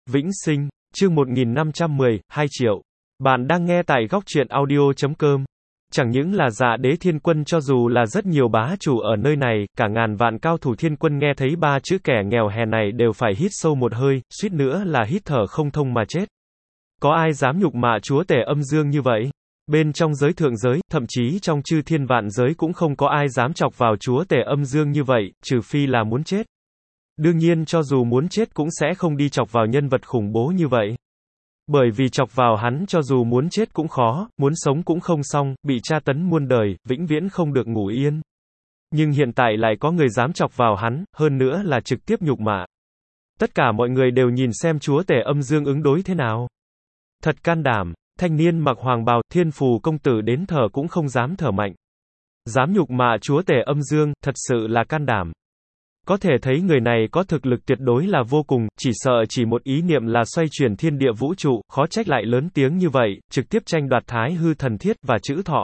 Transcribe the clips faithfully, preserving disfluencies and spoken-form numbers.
Vĩnh sinh, chương một nghìn năm trăm mười, hai triệu. Bạn đang nghe tại góc truyện audio chấm com. Chẳng những là Dạ Đế Thiên Quân, cho dù là rất nhiều bá chủ ở nơi này, cả ngàn vạn cao thủ thiên quân nghe thấy ba chữ kẻ nghèo hèn này đều phải hít sâu một hơi, suýt nữa là hít thở không thông mà chết. Có ai dám nhục mạ chúa tể âm dương như vậy? Bên trong giới thượng giới, thậm chí trong chư thiên vạn giới cũng không có ai dám chọc vào chúa tể âm dương như vậy, trừ phi là muốn chết. Đương nhiên cho dù muốn chết cũng sẽ không đi chọc vào nhân vật khủng bố như vậy. Bởi vì chọc vào hắn cho dù muốn chết cũng khó, muốn sống cũng không xong, bị tra tấn muôn đời, vĩnh viễn không được ngủ yên. Nhưng hiện tại lại có người dám chọc vào hắn, hơn nữa là trực tiếp nhục mạ. Tất cả mọi người đều nhìn xem chúa tể âm dương ứng đối thế nào. Thật can đảm, thanh niên mặc hoàng bào, thiên phù công tử đến thở cũng không dám thở mạnh. Dám nhục mạ chúa tể âm dương, thật sự là can đảm. Có thể thấy người này có thực lực tuyệt đối là vô cùng, chỉ sợ chỉ một ý niệm là xoay chuyển thiên địa vũ trụ, khó trách lại lớn tiếng như vậy, trực tiếp tranh đoạt thái hư thần thiết và chữ thọ.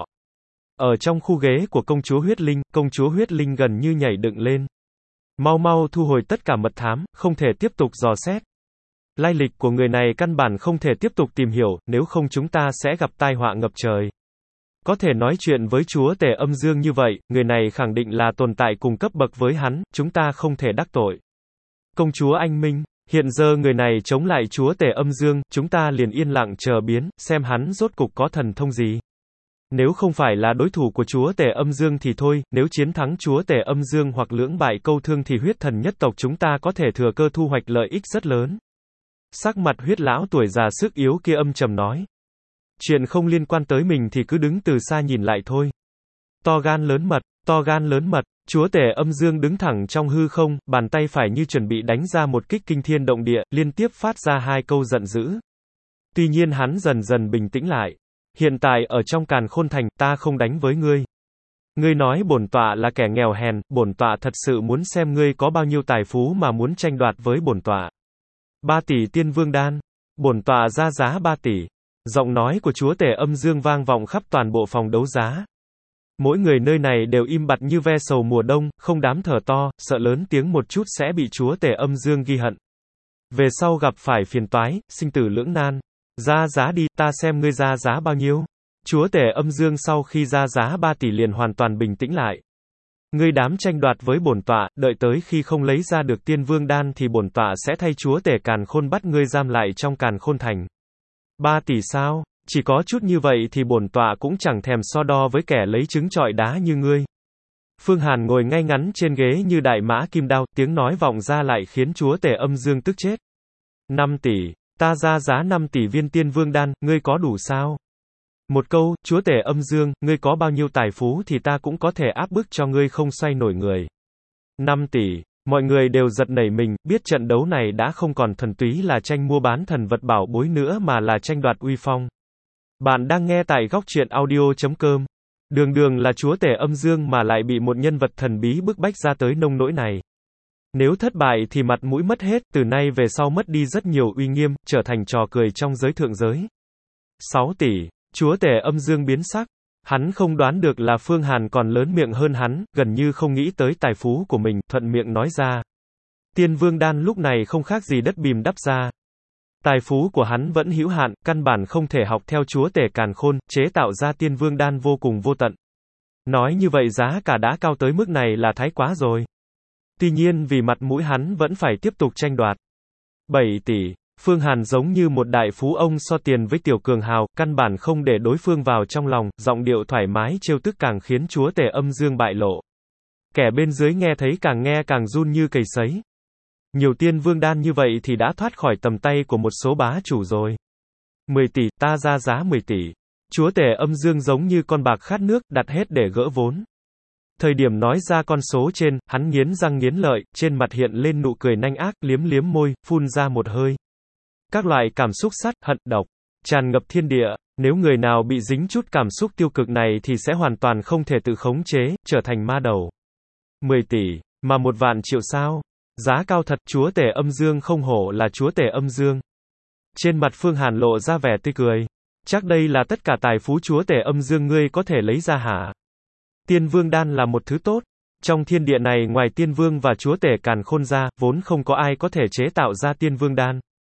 Ở trong khu ghế của công chúa huyết linh, công chúa huyết linh gần như nhảy dựng lên. Mau mau thu hồi tất cả mật thám, không thể tiếp tục dò xét. Lai lịch của người này căn bản không thể tiếp tục tìm hiểu, nếu không chúng ta sẽ gặp tai họa ngập trời. Có thể nói chuyện với chúa tể âm dương như vậy, người này khẳng định là tồn tại cùng cấp bậc với hắn, chúng ta không thể đắc tội. Công chúa anh minh, hiện giờ người này chống lại chúa tể âm dương, chúng ta liền yên lặng chờ biến, xem hắn rốt cục có thần thông gì. Nếu không phải là đối thủ của chúa tể âm dương thì thôi, nếu chiến thắng chúa tể âm dương hoặc lưỡng bại câu thương thì huyết thần nhất tộc chúng ta có thể thừa cơ thu hoạch lợi ích rất lớn. Sắc mặt huyết lão tuổi già sức yếu kia âm trầm nói. Chuyện không liên quan tới mình thì cứ đứng từ xa nhìn lại thôi. To gan lớn mật, to gan lớn mật, chúa tể âm dương đứng thẳng trong hư không, bàn tay phải như chuẩn bị đánh ra một kích kinh thiên động địa, liên tiếp phát ra hai câu giận dữ. Tuy nhiên hắn dần dần bình tĩnh lại. Hiện tại ở trong Càn Khôn Thành, ta không đánh với ngươi. Ngươi nói bổn tọa là kẻ nghèo hèn, bổn tọa thật sự muốn xem ngươi có bao nhiêu tài phú mà muốn tranh đoạt với bổn tọa. Ba tỷ tiên vương đan. Bổn tọa ra giá ba tỷ. Giọng nói của chúa tể âm dương vang vọng khắp toàn bộ phòng đấu giá. Mỗi người nơi này đều im bặt như ve sầu mùa đông, không dám thở to, sợ lớn tiếng một chút sẽ bị chúa tể âm dương ghi hận. Về sau gặp phải phiền toái, sinh tử lưỡng nan. Ra giá đi, ta xem ngươi ra giá bao nhiêu. Chúa tể âm dương sau khi ra giá ba tỷ liền hoàn toàn bình tĩnh lại. Ngươi dám tranh đoạt với bổn tọa, đợi tới khi không lấy ra được tiên vương đan thì bổn tọa sẽ thay chúa tể Càn Khôn bắt ngươi giam lại trong Càn Khôn Thành. Ba tỷ sao? Chỉ có chút như vậy thì bổn tọa cũng chẳng thèm so đo với kẻ lấy trứng trọi đá như ngươi. Phương Hàn ngồi ngay ngắn trên ghế như đại mã kim đao, tiếng nói vọng ra lại khiến chúa tể âm dương tức chết. Năm tỷ, ta ra giá năm tỷ viên tiên vương đan, ngươi có đủ sao? Một câu, chúa tể âm dương, ngươi có bao nhiêu tài phú thì ta cũng có thể áp bức cho ngươi không xoay nổi người. Năm tỷ. Mọi người đều giật nảy mình, biết trận đấu này đã không còn thuần túy là tranh mua bán thần vật bảo bối nữa mà là tranh đoạt uy phong. Bạn đang nghe tại góc truyện audio chấm com. Đường đường là chúa tể âm dương mà lại bị một nhân vật thần bí bức bách ra tới nông nỗi này. Nếu thất bại thì mặt mũi mất hết, từ nay về sau mất đi rất nhiều uy nghiêm, trở thành trò cười trong giới thượng giới. Sáu tỷ, chúa tể âm dương biến sắc. Hắn không đoán được là Phương Hàn còn lớn miệng hơn hắn, gần như không nghĩ tới tài phú của mình, thuận miệng nói ra. Tiên vương đan lúc này không khác gì đất bìm đắp ra. Tài phú của hắn vẫn hữu hạn, căn bản không thể học theo chúa tể Càn Khôn, chế tạo ra tiên vương đan vô cùng vô tận. Nói như vậy giá cả đã cao tới mức này là thái quá rồi. Tuy nhiên vì mặt mũi hắn vẫn phải tiếp tục tranh đoạt. Bảy tỷ. Phương Hàn giống như một đại phú ông so tiền với tiểu cường hào, căn bản không để đối phương vào trong lòng, giọng điệu thoải mái trêu tức càng khiến chúa tể âm dương bại lộ. Kẻ bên dưới nghe thấy càng nghe càng run như cầy sấy. Nhiều tiên vương đan như vậy thì đã thoát khỏi tầm tay của một số bá chủ rồi. Mười tỷ, ta ra giá mười tỷ. Chúa tể âm dương giống như con bạc khát nước, đặt hết để gỡ vốn. Thời điểm nói ra con số trên, hắn nghiến răng nghiến lợi, trên mặt hiện lên nụ cười nanh ác, liếm liếm môi, phun ra một hơi. Các loại cảm xúc sắt, hận, độc, tràn ngập thiên địa, nếu người nào bị dính chút cảm xúc tiêu cực này thì sẽ hoàn toàn không thể tự khống chế, trở thành ma đầu. Mười tỷ, mà một vạn triệu sao? Giá cao thật, chúa tể âm dương không hổ là chúa tể âm dương. Trên mặt Phương Hàn lộ ra vẻ tươi cười. Chắc đây là tất cả tài phú chúa tể âm dương ngươi có thể lấy ra hả? Tiên vương đan là một thứ tốt. Trong thiên địa này ngoài tiên vương và chúa tể Càn Khôn ra, vốn không có ai có thể chế tạo ra tiên vương đan.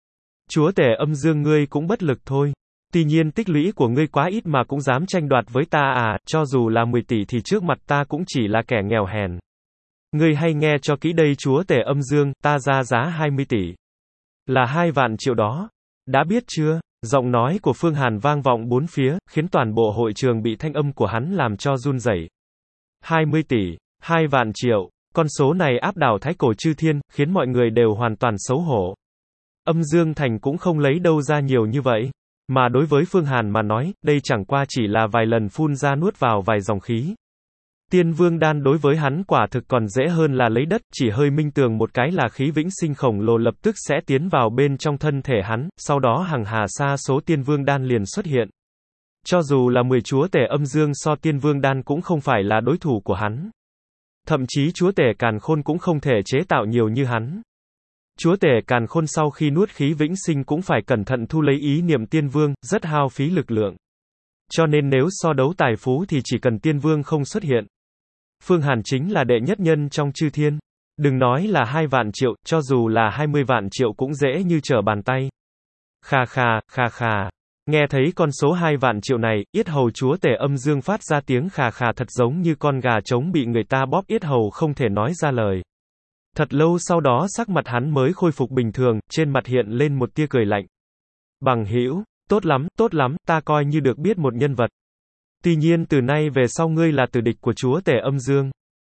Chúa tể âm dương ngươi cũng bất lực thôi. Tuy nhiên tích lũy của ngươi quá ít mà cũng dám tranh đoạt với ta à, cho dù là mười tỷ thì trước mặt ta cũng chỉ là kẻ nghèo hèn. Ngươi hay nghe cho kỹ đây chúa tể âm dương, ta ra giá hai mươi tỷ. Là hai vạn triệu đó. Đã biết chưa? Giọng nói của Phương Hàn vang vọng bốn phía, khiến toàn bộ hội trường bị thanh âm của hắn làm cho run rẩy. hai mươi tỷ, hai vạn triệu, con số này áp đảo thái cổ chư thiên, khiến mọi người đều hoàn toàn xấu hổ. Âm Dương Thành cũng không lấy đâu ra nhiều như vậy. Mà đối với Phương Hàn mà nói, đây chẳng qua chỉ là vài lần phun ra nuốt vào vài dòng khí. Tiên Vương Đan đối với hắn quả thực còn dễ hơn là lấy đất, chỉ hơi minh tường một cái là khí vĩnh sinh khổng lồ lập tức sẽ tiến vào bên trong thân thể hắn, sau đó hàng hà sa số Tiên Vương Đan liền xuất hiện. Cho dù là mười chúa tể âm dương so Tiên Vương Đan cũng không phải là đối thủ của hắn. Thậm chí chúa tể Càn Khôn cũng không thể chế tạo nhiều như hắn. Chúa tể Càn Khôn sau khi nuốt khí vĩnh sinh cũng phải cẩn thận thu lấy ý niệm Tiên Vương, rất hao phí lực lượng. Cho nên nếu so đấu tài phú thì chỉ cần Tiên Vương không xuất hiện. Phương Hàn chính là đệ nhất nhân trong chư thiên. Đừng nói là hai vạn triệu, cho dù là hai mươi vạn triệu cũng dễ như trở bàn tay. Kha kha, kha kha. Nghe thấy con số hai vạn triệu này, yết hầu chúa tể âm dương phát ra tiếng khà khà thật giống như con gà trống bị người ta bóp yết hầu không thể nói ra lời. Thật lâu sau đó sắc mặt hắn mới khôi phục bình thường, trên mặt hiện lên một tia cười lạnh. Bằng hữu, tốt lắm, tốt lắm, ta coi như được biết một nhân vật. Tuy nhiên từ nay về sau ngươi là tử địch của chúa tể âm dương.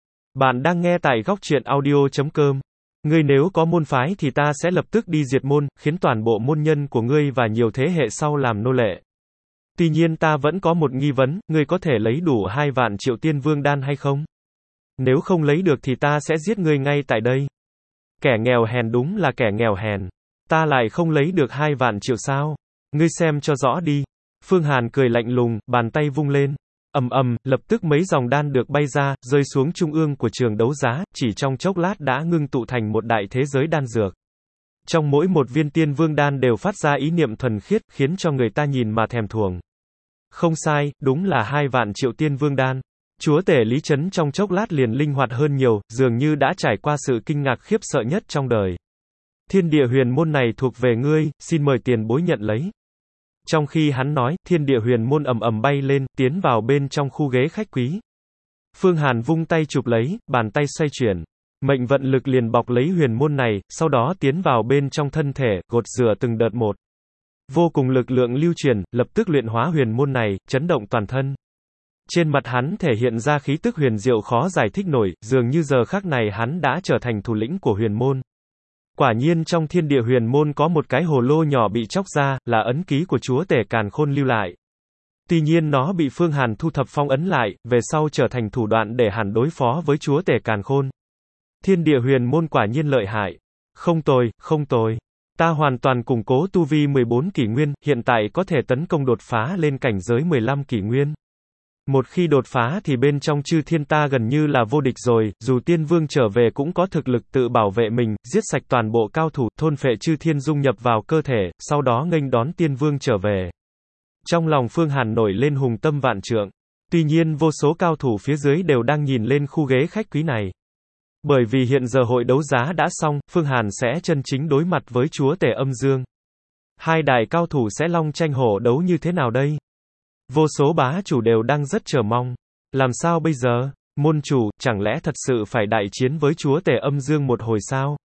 Bạn đang nghe tại góc truyện audio chấm com. Ngươi nếu có môn phái thì ta sẽ lập tức đi diệt môn, khiến toàn bộ môn nhân của ngươi và nhiều thế hệ sau làm nô lệ. Tuy nhiên ta vẫn có một nghi vấn, ngươi có thể lấy đủ hai vạn triệu Tiên Vương Đan hay không? Nếu không lấy được thì ta sẽ giết ngươi ngay tại đây. Kẻ nghèo hèn đúng là kẻ nghèo hèn. Ta lại không lấy được hai vạn triệu sao? Ngươi xem cho rõ đi. Phương Hàn cười lạnh lùng, bàn tay vung lên. Ầm ầm, lập tức mấy dòng đan được bay ra, rơi xuống trung ương của trường đấu giá, chỉ trong chốc lát đã ngưng tụ thành một đại thế giới đan dược. Trong mỗi một viên Tiên Vương Đan đều phát ra ý niệm thuần khiết, khiến cho người ta nhìn mà thèm thuồng. Không sai, đúng là hai vạn triệu Tiên Vương Đan. Chúa tể Lý Chấn trong chốc lát liền linh hoạt hơn nhiều, dường như đã trải qua sự kinh ngạc khiếp sợ nhất trong đời. Thiên địa huyền môn này thuộc về ngươi, xin mời tiền bối nhận lấy. Trong khi hắn nói, thiên địa huyền môn ầm ầm bay lên, tiến vào bên trong khu ghế khách quý. Phương Hàn vung tay chụp lấy, bàn tay xoay chuyển. Mệnh vận lực liền bọc lấy huyền môn này, sau đó tiến vào bên trong thân thể, gột rửa từng đợt một. Vô cùng lực lượng lưu truyền, lập tức luyện hóa huyền môn này, chấn động toàn thân. Trên mặt hắn thể hiện ra khí tức huyền diệu khó giải thích nổi, dường như giờ khắc này hắn đã trở thành thủ lĩnh của huyền môn. Quả nhiên trong thiên địa huyền môn có một cái hồ lô nhỏ bị chóc ra, là ấn ký của chúa tể Càn Khôn lưu lại. Tuy nhiên nó bị Phương Hàn thu thập phong ấn lại, về sau trở thành thủ đoạn để hắn đối phó với chúa tể Càn Khôn. Thiên địa huyền môn quả nhiên lợi hại. Không tồi, không tồi. Ta hoàn toàn củng cố tu vi mười bốn kỷ nguyên, hiện tại có thể tấn công đột phá lên cảnh giới mười lăm kỷ nguyên. Một khi đột phá thì bên trong chư thiên ta gần như là vô địch rồi, dù tiên vương trở về cũng có thực lực tự bảo vệ mình, giết sạch toàn bộ cao thủ, thôn phệ chư thiên dung nhập vào cơ thể, sau đó nghênh đón tiên vương trở về. Trong lòng Phương Hàn nổi lên hùng tâm vạn trượng. Tuy nhiên vô số cao thủ phía dưới đều đang nhìn lên khu ghế khách quý này. Bởi vì hiện giờ hội đấu giá đã xong, Phương Hàn sẽ chân chính đối mặt với chúa tể âm dương. Hai đại cao thủ sẽ long tranh hổ đấu như thế nào đây? Vô số bá chủ đều đang rất chờ mong. Làm sao bây giờ? Môn chủ, chẳng lẽ thật sự phải đại chiến với chúa tể âm dương một hồi sao?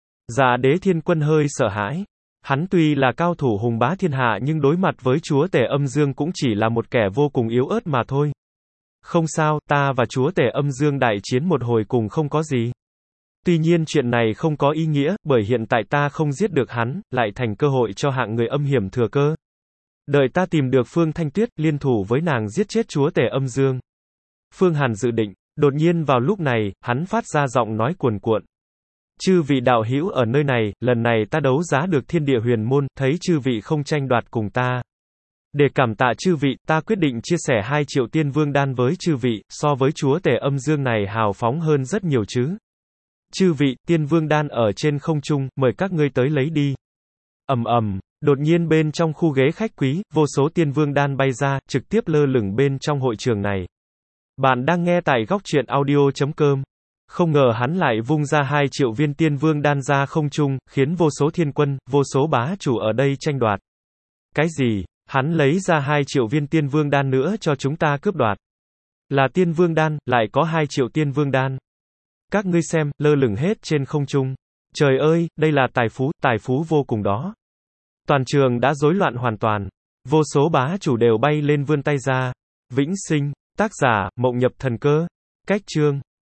Dạ Đế Thiên Quân hơi sợ hãi. Hắn tuy là cao thủ hùng bá thiên hạ nhưng đối mặt với chúa tể âm dương cũng chỉ là một kẻ vô cùng yếu ớt mà thôi. Không sao, ta và chúa tể âm dương đại chiến một hồi cùng không có gì. Tuy nhiên chuyện này không có ý nghĩa, bởi hiện tại ta không giết được hắn, lại thành cơ hội cho hạng người âm hiểm thừa cơ. Đợi ta tìm được Phương Thanh Tuyết, liên thủ với nàng giết chết chúa tể âm dương. Phương Hàn dự định, đột nhiên vào lúc này, hắn phát ra giọng nói cuồn cuộn. Chư vị đạo hữu ở nơi này, lần này ta đấu giá được thiên địa huyền môn, thấy chư vị không tranh đoạt cùng ta. Để cảm tạ chư vị, ta quyết định chia sẻ hai triệu tiên vương đan với chư vị, so với chúa tể âm dương này hào phóng hơn rất nhiều chứ. Chư vị, tiên vương đan ở trên không trung, mời các ngươi tới lấy đi. Ầm ầm, đột nhiên bên trong khu ghế khách quý, vô số tiên vương đan bay ra, trực tiếp lơ lửng bên trong hội trường này. Bạn đang nghe tại góc truyện audio chấm com. Không ngờ hắn lại vung ra hai triệu viên tiên vương đan ra không trung, khiến vô số thiên quân, vô số bá chủ ở đây tranh đoạt. Cái gì? Hắn lấy ra hai triệu viên tiên vương đan nữa cho chúng ta cướp đoạt. Là tiên vương đan, lại có hai triệu tiên vương đan. Các ngươi xem, lơ lửng hết trên không trung. Trời ơi, đây là tài phú, tài phú vô cùng đó. Toàn trường đã rối loạn hoàn toàn. Vô số bá chủ đều bay lên vươn tay ra. Vĩnh sinh, tác giả, Mộng Nhập Thần Cơ. Cách chương